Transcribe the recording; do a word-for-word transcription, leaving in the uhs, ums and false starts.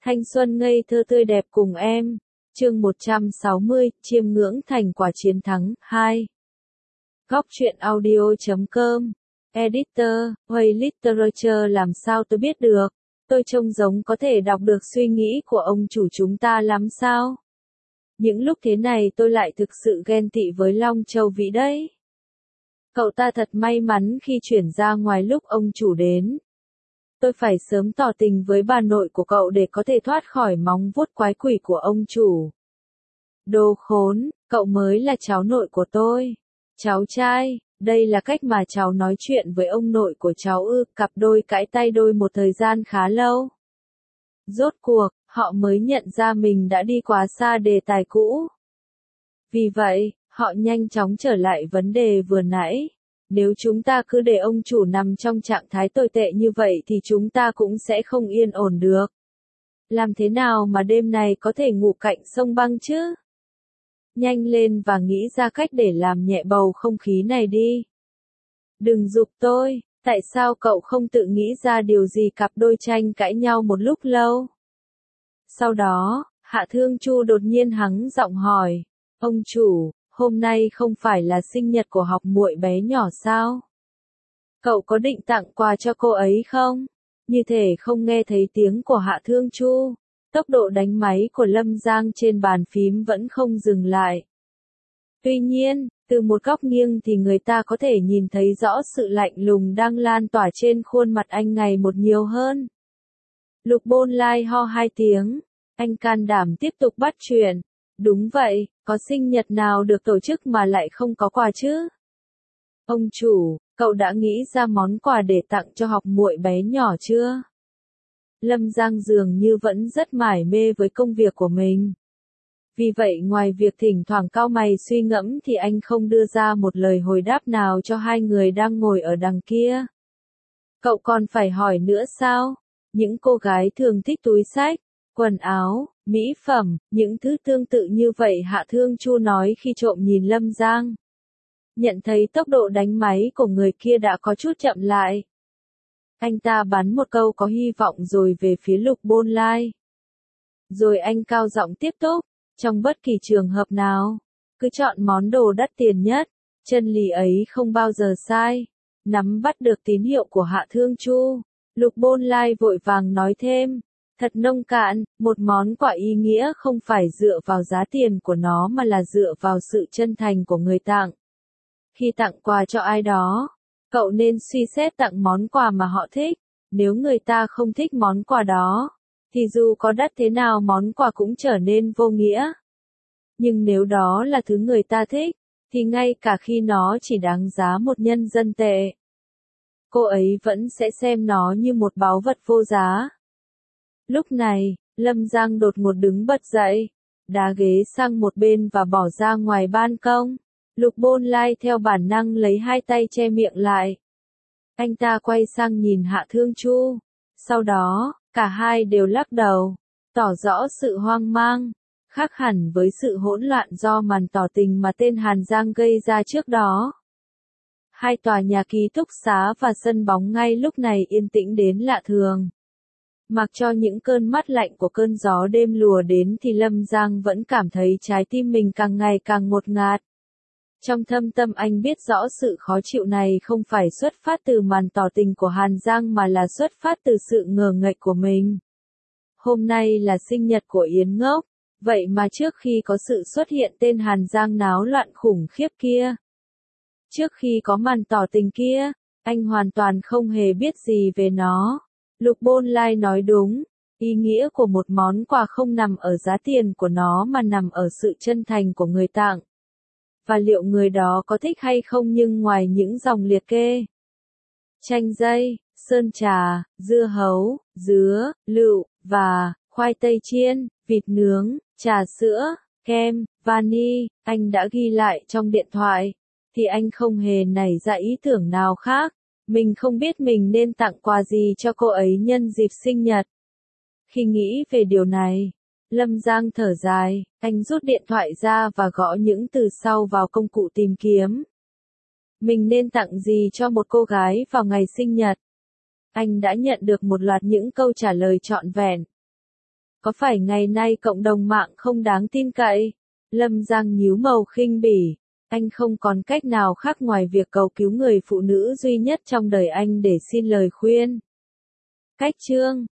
Thanh xuân ngây thơ tươi đẹp cùng em. Chương một trăm sáu mươi, chiêm ngưỡng thành quả chiến thắng, hai. Góc truyện audio chấm com. Editor, Way Literature làm sao tôi biết được? Tôi trông giống có thể đọc được suy nghĩ của ông chủ chúng ta lắm sao? Những lúc thế này tôi lại thực sự ghen tị với Long Châu Vĩ đấy. Cậu ta thật may mắn khi chuyển ra ngoài lúc ông chủ đến. Tôi phải sớm tỏ tình với bà nội của cậu để có thể thoát khỏi móng vuốt quái quỷ của ông chủ. Đồ khốn, cậu mới là cháu nội của tôi. Cháu trai, đây là cách mà cháu nói chuyện với ông nội của cháu ư? Cặp đôi cãi tay đôi một thời gian khá lâu. Rốt cuộc, họ mới nhận ra mình đã đi quá xa đề tài cũ. Vì vậy, họ nhanh chóng trở lại vấn đề vừa nãy. Nếu chúng ta cứ để ông chủ nằm trong trạng thái tồi tệ như vậy thì chúng ta cũng sẽ không yên ổn được. Làm thế nào mà đêm này có thể ngủ cạnh sông băng chứ? Nhanh lên và nghĩ ra cách để làm nhẹ bầu không khí này đi. Đừng giục tôi, tại sao cậu không tự nghĩ ra điều gì? Cặp đôi tranh cãi nhau một lúc lâu. Sau đó, Hạ Thương Chu đột nhiên hắng giọng hỏi, ông chủ, hôm nay không phải là sinh nhật của học muội bé nhỏ sao? Cậu có định tặng quà cho cô ấy không? Như thể không nghe thấy tiếng của Hạ Thương Chu, tốc độ đánh máy của Lâm Giang trên bàn phím vẫn không dừng lại. Tuy nhiên, từ một góc nghiêng thì người ta có thể nhìn thấy rõ sự lạnh lùng đang lan tỏa trên khuôn mặt anh ngày một nhiều hơn. Lục Bôn Lai ho hai tiếng, anh can đảm tiếp tục bắt chuyện. Đúng vậy, có sinh nhật nào được tổ chức mà lại không có quà chứ? Ông chủ, cậu đã nghĩ ra món quà để tặng cho học muội bé nhỏ chưa? Lâm Giang dường như vẫn rất mải mê với công việc của mình. Vì vậy ngoài việc thỉnh thoảng cau mày suy ngẫm thì anh không đưa ra một lời hồi đáp nào cho hai người đang ngồi ở đằng kia. Cậu còn phải hỏi nữa sao? Những cô gái thường thích túi xách, quần áo, mỹ phẩm, những thứ tương tự như vậy, Hạ Thương Chu nói khi trộm nhìn Lâm Giang. Nhận thấy tốc độ đánh máy của người kia đã có chút chậm lại. Anh ta bắn một câu có hy vọng rồi về phía Lục Bôn Lai. Rồi anh cao giọng tiếp tục, trong bất kỳ trường hợp nào, cứ chọn món đồ đắt tiền nhất, chân lý ấy không bao giờ sai. Nắm bắt được tín hiệu của Hạ Thương Chu, Lục Bôn Lai vội vàng nói thêm, thật nông cạn, một món quà ý nghĩa không phải dựa vào giá tiền của nó mà là dựa vào sự chân thành của người tặng. Khi tặng quà cho ai đó, cậu nên suy xét tặng món quà mà họ thích. Nếu người ta không thích món quà đó, thì dù có đắt thế nào món quà cũng trở nên vô nghĩa. Nhưng nếu đó là thứ người ta thích, thì ngay cả khi nó chỉ đáng giá một nhân dân tệ, cô ấy vẫn sẽ xem nó như một báu vật vô giá. Lúc này, Lâm Giang đột ngột đứng bật dậy, đá ghế sang một bên và bỏ ra ngoài ban công. Lục Bôn Lai theo bản năng lấy hai tay che miệng lại. Anh ta quay sang nhìn Hạ Thương Chu. Sau đó, cả hai đều lắc đầu, tỏ rõ sự hoang mang, khác hẳn với sự hỗn loạn do màn tỏ tình mà tên Hàn Giang gây ra trước đó. Hai tòa nhà ký túc xá và sân bóng ngay lúc này yên tĩnh đến lạ thường. Mặc cho những cơn mát lạnh của cơn gió đêm lùa đến thì Lâm Giang vẫn cảm thấy trái tim mình càng ngày càng ngột ngạt. Trong thâm tâm anh biết rõ sự khó chịu này không phải xuất phát từ màn tỏ tình của Hàn Giang mà là xuất phát từ sự ngờ nghệch của mình. Hôm nay là sinh nhật của Yến Ngốc, vậy mà trước khi có sự xuất hiện tên Hàn Giang náo loạn khủng khiếp kia, trước khi có màn tỏ tình kia, anh hoàn toàn không hề biết gì về nó. Lục Bôn Lai nói đúng, ý nghĩa của một món quà không nằm ở giá tiền của nó mà nằm ở sự chân thành của người tặng. Và liệu người đó có thích hay không, nhưng ngoài những dòng liệt kê, chanh dây, sơn trà, dưa hấu, dứa, lựu, và, khoai tây chiên, vịt nướng, trà sữa, kem, vani, anh đã ghi lại trong điện thoại, thì anh không hề nảy ra ý tưởng nào khác. Mình không biết mình nên tặng quà gì cho cô ấy nhân dịp sinh nhật. Khi nghĩ về điều này, Lâm Giang thở dài, anh rút điện thoại ra và gõ những từ sau vào công cụ tìm kiếm. Mình nên tặng gì cho một cô gái vào ngày sinh nhật? Anh đã nhận được một loạt những câu trả lời trọn vẹn. Có phải ngày nay cộng đồng mạng không đáng tin cậy? Lâm Giang nhíu màu khinh bỉ. Anh không còn cách nào khác ngoài việc cầu cứu người phụ nữ duy nhất trong đời anh để xin lời khuyên. Cách chương